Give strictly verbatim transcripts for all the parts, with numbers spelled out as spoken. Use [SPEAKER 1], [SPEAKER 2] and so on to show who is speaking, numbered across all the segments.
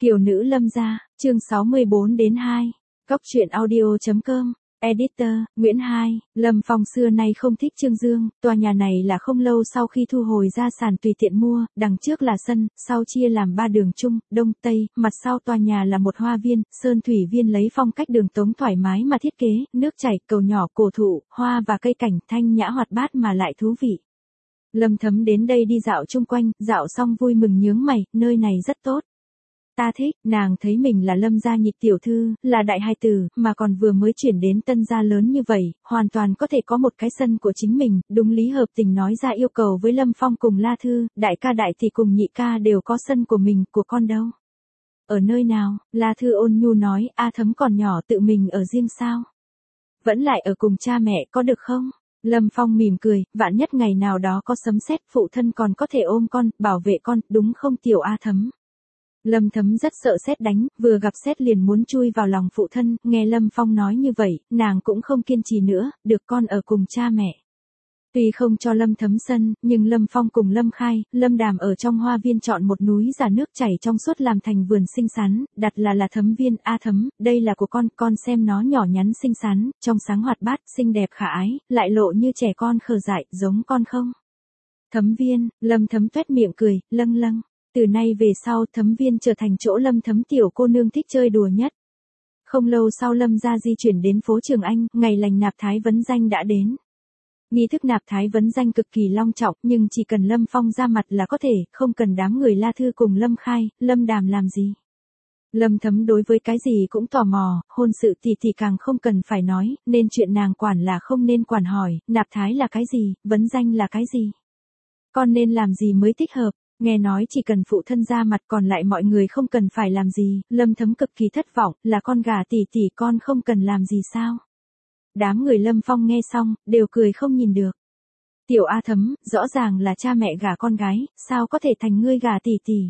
[SPEAKER 1] Kiều nữ Lâm gia, chương sáu mươi bốn đến hai. Cóc truyện audio chấm com. Editor, Nguyễn Hai. Lâm Phong xưa nay không thích Trương Dương, tòa nhà này là không lâu sau khi thu hồi gia sản tùy tiện mua, đằng trước là sân, sau chia làm ba đường trung, đông, tây, mặt sau tòa nhà là một hoa viên, sơn thủy viên lấy phong cách đường tống thoải mái mà thiết kế, nước chảy, cầu nhỏ, cổ thụ, hoa và cây cảnh thanh nhã hoạt bát mà lại thú vị. Lâm Thấm đến đây đi dạo chung quanh, dạo xong vui mừng nhướng mày, nơi này rất tốt. Ta thích, nàng thấy mình là Lâm gia nhị tiểu thư, là đại hài tử, mà còn vừa mới chuyển đến Tân gia lớn như vậy, hoàn toàn có thể có một cái sân của chính mình, đúng lý hợp tình nói ra yêu cầu với Lâm Phong cùng La Thư, đại ca đại tỷ cùng nhị ca đều có sân của mình, của con đâu? Ở nơi nào? La Thư ôn nhu nói, A Thấm còn nhỏ tự mình ở riêng sao? Vẫn lại ở cùng cha mẹ có được không? Lâm Phong mỉm cười, vạn nhất ngày nào đó có sấm sét, phụ thân còn có thể ôm con, bảo vệ con, đúng không tiểu A Thấm? Lâm Thấm rất sợ sét đánh, vừa gặp sét liền muốn chui vào lòng phụ thân, nghe Lâm Phong nói như vậy, nàng cũng không kiên trì nữa, được con ở cùng cha mẹ. Tuy không cho Lâm Thấm sân, nhưng Lâm Phong cùng Lâm Khai, Lâm Đàm ở trong hoa viên chọn một núi giả nước chảy trong suốt làm thành vườn xinh xắn, đặt là là Thấm viên. A Thấm, đây là của con, con xem nó nhỏ nhắn xinh xắn, trong sáng hoạt bát, xinh đẹp khả ái, lại lộ như trẻ con khờ dại, giống con không? Thấm viên, Lâm Thấm tuét miệng cười, lâng lâng. Từ nay về sau Thấm viên trở thành chỗ Lâm Thấm tiểu cô nương thích chơi đùa nhất. Không lâu sau Lâm gia di chuyển đến phố Trường Anh, ngày lành nạp thái vấn danh đã đến. Nghi thức nạp thái vấn danh cực kỳ long trọng, nhưng chỉ cần Lâm Phong ra mặt là có thể, không cần đám người La Thư cùng Lâm Khai, Lâm Đàm làm gì. Lâm Thấm đối với cái gì cũng tò mò, hôn sự thì thì càng không cần phải nói, nên chuyện nàng quản là không nên quản hỏi, nạp thái là cái gì, vấn danh là cái gì. Con nên làm gì mới thích hợp. Nghe nói chỉ cần phụ thân ra mặt còn lại mọi người không cần phải làm gì, Lâm Thấm cực kỳ thất vọng, là con gà tỷ tỷ con không cần làm gì sao? Đám người Lâm Phong nghe xong, đều cười không nhìn được. Tiểu A Thấm, rõ ràng là cha mẹ gả con gái, sao có thể thành ngươi gả tỷ tỷ?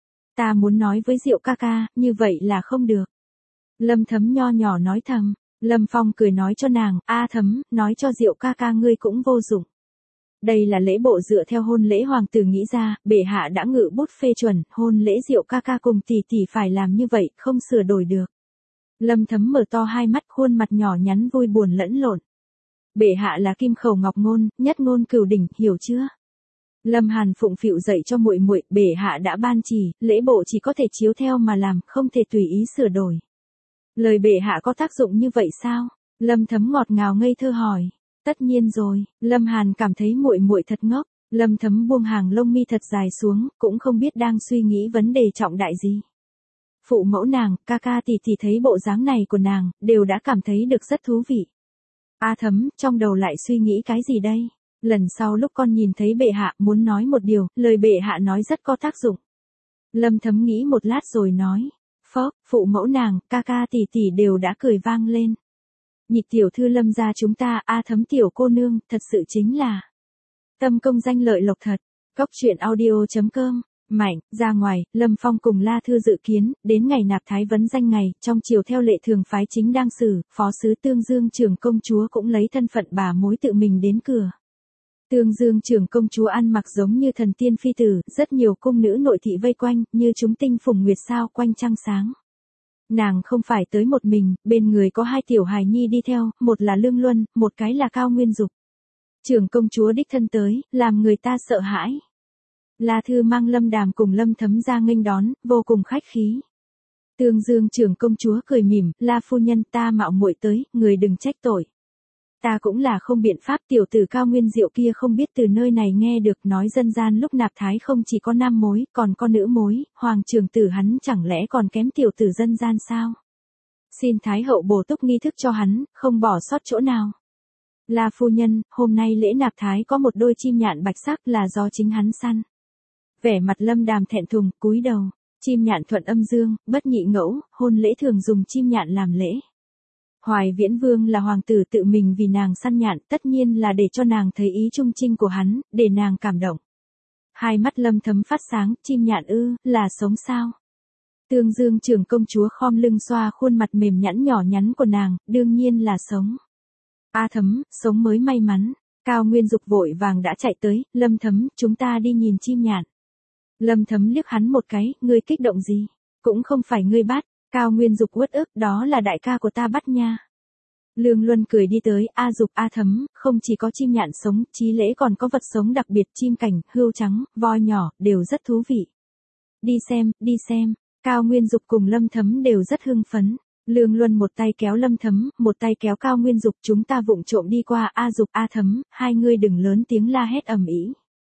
[SPEAKER 1] Ta muốn nói với Diệu ca ca, như vậy là không được. Lâm Thấm nho nhỏ nói thầm, Lâm Phong cười nói cho nàng, A Thấm, nói cho Diệu ca ca ngươi cũng vô dụng. Đây là lễ bộ dựa theo hôn lễ hoàng tử nghĩ ra, bệ hạ đã ngự bút phê chuẩn, hôn lễ Diệu ca ca cùng tỷ tỷ phải làm như vậy, không sửa đổi được. Lâm Thấm mở to hai mắt, khuôn mặt nhỏ nhắn vui buồn lẫn lộn. Bệ hạ là kim khẩu ngọc ngôn, nhất ngôn cửu đỉnh, hiểu chưa? Lâm Hàn phụng phịu dạy cho muội muội, bệ hạ đã ban chỉ, lễ bộ chỉ có thể chiếu theo mà làm, không thể tùy ý sửa đổi. Lời bệ hạ có tác dụng như vậy sao? Lâm Thấm ngọt ngào ngây thơ hỏi. Tất nhiên rồi, Lâm Hàn cảm thấy muội muội thật ngốc, Lâm Thấm buông hàng lông mi thật dài xuống, cũng không biết đang suy nghĩ vấn đề trọng đại gì. Phụ mẫu nàng, ca ca tỷ tỷ thấy bộ dáng này của nàng, đều đã cảm thấy được rất thú vị. A Thấm, trong đầu lại suy nghĩ cái gì đây? Lần sau lúc con nhìn thấy bệ hạ muốn nói một điều, lời bệ hạ nói rất có tác dụng. Lâm Thấm nghĩ một lát rồi nói, phó, phụ mẫu nàng, ca ca tỷ tỷ đều đã cười vang lên. Nhị tiểu thư Lâm gia chúng ta, A Thấm tiểu cô nương, thật sự chính là tâm công danh lợi lộc thật. Cóc truyện audio chấm com. Mạnh, ra ngoài, Lâm Phong cùng La Thư dự kiến, đến ngày nạp thái vấn danh ngày, trong chiều theo lệ thường phái chính đang xử, phó sứ Tương Dương trưởng công chúa cũng lấy thân phận bà mối tự mình đến cửa. Tương Dương trưởng công chúa ăn mặc giống như thần tiên phi tử, rất nhiều cung nữ nội thị vây quanh, như chúng tinh phùng nguyệt sao quanh trăng sáng. Nàng không phải tới một mình, bên người có hai tiểu hài nhi đi theo, một là Lương Luân, một cái là Cao Nguyên Dục. Trưởng công chúa đích thân tới, làm người ta sợ hãi. La Thư mang Lâm Đàm cùng Lâm Thấm ra nghênh đón, vô cùng khách khí. Tương Dương trưởng công chúa cười mỉm, La phu nhân ta mạo muội tới, người đừng trách tội. Ta cũng là không biện pháp, tiểu tử Cao Nguyên Diệu kia không biết từ nơi này nghe được nói dân gian lúc nạp thái không chỉ có nam mối, còn có nữ mối, hoàng trưởng tử hắn chẳng lẽ còn kém tiểu tử dân gian sao? Xin thái hậu bổ túc nghi thức cho hắn, không bỏ sót chỗ nào. La phu nhân, hôm nay lễ nạp thái có một đôi chim nhạn bạch sắc là do chính hắn săn. Vẻ mặt Lâm Đàm thẹn thùng, cúi đầu, chim nhạn thuận âm dương, bất nhị ngẫu, hôn lễ thường dùng chim nhạn làm lễ. Hoài Viễn Vương là hoàng tử tự mình vì nàng săn nhạn, tất nhiên là để cho nàng thấy ý trung trinh của hắn, để nàng cảm động. Hai mắt Lâm Thấm phát sáng, chim nhạn ư, là sống sao? Tương Dương trưởng công chúa khom lưng xoa khuôn mặt mềm nhẵn nhỏ nhắn của nàng, đương nhiên là sống. A Thấm, sống mới may mắn. Cao Nguyên Dục vội vàng đã chạy tới, Lâm Thấm, chúng ta đi nhìn chim nhạn. Lâm Thấm liếc hắn một cái, ngươi kích động gì? Cũng không phải ngươi bắt, Cao Nguyên Dục uất ức, đó là đại ca của ta bắt nha. Lương Luân cười đi tới, A Dục A Thấm, không chỉ có chim nhạn sống, Chí Lễ còn có vật sống đặc biệt, chim cảnh, hươu trắng, voi nhỏ, đều rất thú vị. Đi xem, đi xem, Cao Nguyên Dục cùng Lâm Thấm đều rất hưng phấn. Lương Luân một tay kéo Lâm Thấm, một tay kéo Cao Nguyên Dục, chúng ta vụng trộm đi qua, A Dục A Thấm, hai ngươi đừng lớn tiếng la hét ầm ĩ.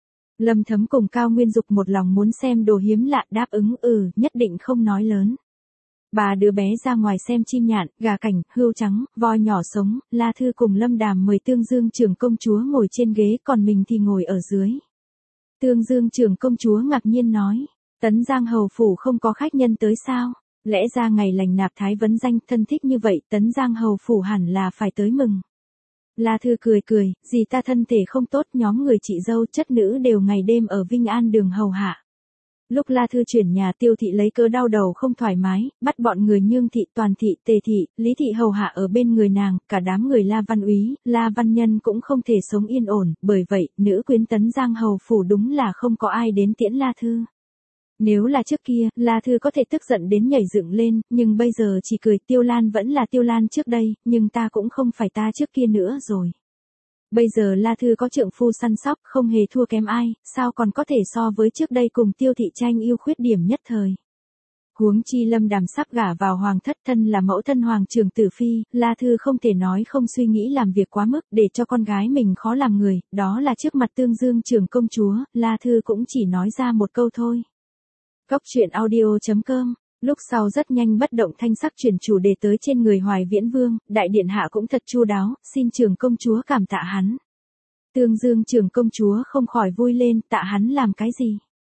[SPEAKER 1] Lâm Thấm cùng Cao Nguyên Dục một lòng muốn xem đồ hiếm lạ, đáp ứng ừ, nhất định không nói lớn. Bà đứa bé ra ngoài xem chim nhạn, gà cảnh, hươu trắng, voi nhỏ sống, La Thư cùng Lâm Đàm mời Tương Dương trưởng công chúa ngồi trên ghế, còn mình thì ngồi ở dưới. Tương Dương trưởng công chúa ngạc nhiên nói, Tấn Giang hầu phủ không có khách nhân tới sao? Lẽ ra ngày lành nạp thái vấn danh thân thích như vậy, Tấn Giang hầu phủ hẳn là phải tới mừng. La Thư cười cười, dì ta thân thể không tốt, nhóm người chị dâu chất nữ đều ngày đêm ở Vinh An đường hầu hạ. Lúc La Thư chuyển nhà, Tiêu thị lấy cớ đau đầu không thoải mái, bắt bọn người Nhương thị, Toàn thị, Tề thị, Lý thị hầu hạ ở bên người nàng, cả đám người La Văn Úy, La Văn Nhân cũng không thể sống yên ổn, bởi vậy, nữ quyến Tấn Giang hầu phủ đúng là không có ai đến tiễn La Thư. Nếu là trước kia, La Thư có thể tức giận đến nhảy dựng lên, nhưng bây giờ chỉ cười, Tiêu Lan vẫn là Tiêu Lan trước đây, nhưng ta cũng không phải ta trước kia nữa rồi. Bây giờ La Thư có trượng phu săn sóc, không hề thua kém ai, sao còn có thể so với trước đây cùng Tiêu thị tranh yêu khuyết điểm nhất thời. Huống chi Lâm Đàm sắp gả vào hoàng thất, thân là mẫu thân hoàng trưởng tử phi, La Thư không thể nói không suy nghĩ làm việc quá mức để cho con gái mình khó làm người, đó là trước mặt Tương Dương trưởng công chúa, La Thư cũng chỉ nói ra một câu thôi. Cốc truyện audio chấm com. Lúc sau rất nhanh bất động thanh sắc chuyển chủ đề tới trên người Hoài Viễn Vương, đại điện hạ cũng thật chu đáo, xin trưởng công chúa cảm tạ hắn. Tương Dương trưởng công chúa không khỏi vui lên, tạ hắn làm cái gì?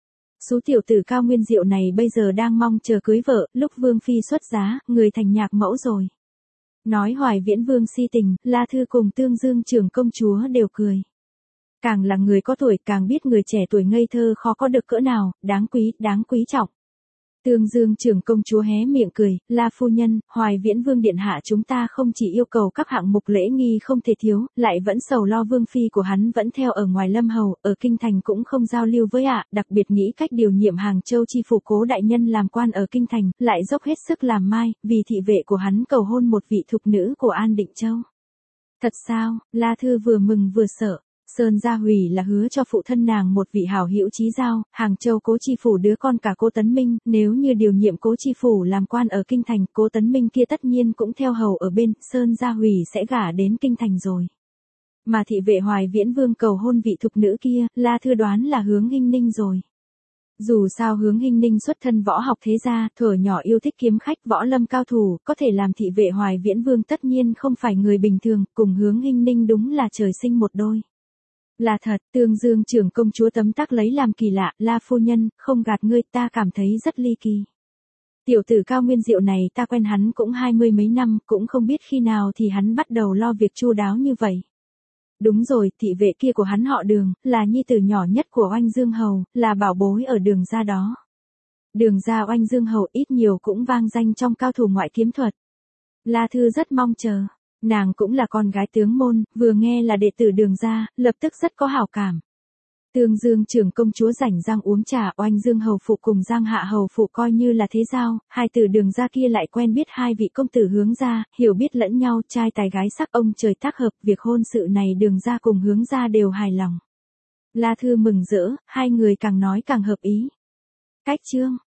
[SPEAKER 1] Số tiểu tử Cao Nguyên Diệu này bây giờ đang mong chờ cưới vợ, lúc Vương phi xuất giá, người thành nhạc mẫu rồi. Nói Hoài Viễn Vương si tình, La Thư cùng Tương Dương trưởng công chúa đều cười. Càng là người có tuổi càng biết người trẻ tuổi ngây thơ khó có được cỡ nào, đáng quý, đáng quý trọng. Tương Dương trưởng công chúa hé miệng cười, La phu nhân, Hoài Viễn Vương điện hạ chúng ta không chỉ yêu cầu các hạng mục lễ nghi không thể thiếu, lại vẫn sầu lo Vương phi của hắn vẫn theo ở ngoài Lâm hầu, ở kinh thành cũng không giao lưu với ạ, đặc biệt nghĩ cách điều nhiệm Hàng Châu chi phủ Cố đại nhân làm quan ở kinh thành, lại dốc hết sức làm mai, vì thị vệ của hắn cầu hôn một vị thục nữ của An Định Châu. Thật sao? La Thư vừa mừng vừa sợ. Sơn Gia Hủy là hứa cho phụ thân nàng một vị hảo hữu chí giao, Hàng Châu Cố chi phủ đứa con cả Cố Tấn Minh, nếu như điều nhiệm Cố chi phủ làm quan ở kinh thành, Cố Tấn Minh kia tất nhiên cũng theo hầu ở bên, Sơn Gia Hủy sẽ gả đến kinh thành rồi. Mà thị vệ Hoài Viễn Vương cầu hôn vị thục nữ kia, La Thư đoán là Hướng Hinh Ninh rồi. Dù sao Hướng Hinh Ninh xuất thân võ học thế gia, thuở nhỏ yêu thích kiếm khách võ lâm cao thủ, có thể làm thị vệ Hoài Viễn Vương tất nhiên không phải người bình thường, cùng Hướng Hinh Ninh đúng là trời sinh một đôi. Là thật, Tương Dương trưởng công chúa tấm tắc lấy làm kỳ lạ, La phu nhân, không gạt ngươi, ta cảm thấy rất ly kỳ. Tiểu tử Cao Nguyên Diệu này ta quen hắn cũng hai mươi mấy năm, cũng không biết khi nào thì hắn bắt đầu lo việc chu đáo như vậy. Đúng rồi, thị vệ kia của hắn họ Đường, là nhi tử nhỏ nhất của Oanh Dương hầu, là bảo bối ở Đường gia đó. Đường gia Oanh Dương hầu ít nhiều cũng vang danh trong cao thủ ngoại kiếm thuật. La Thư rất mong chờ. Nàng cũng là con gái tướng môn, vừa nghe là đệ tử Đường gia, lập tức rất có hảo cảm. Tương Dương trưởng công chúa rảnh rang uống trà, Oanh Dương hầu phụ cùng Giang Hạ hầu phụ coi như là thế giao, hai tử Đường gia kia lại quen biết hai vị công tử Hướng gia, hiểu biết lẫn nhau, trai tài gái sắc ông trời tác hợp, việc hôn sự này Đường gia cùng Hướng gia đều hài lòng. La Thư mừng rỡ, hai người càng nói càng hợp ý. Cách chương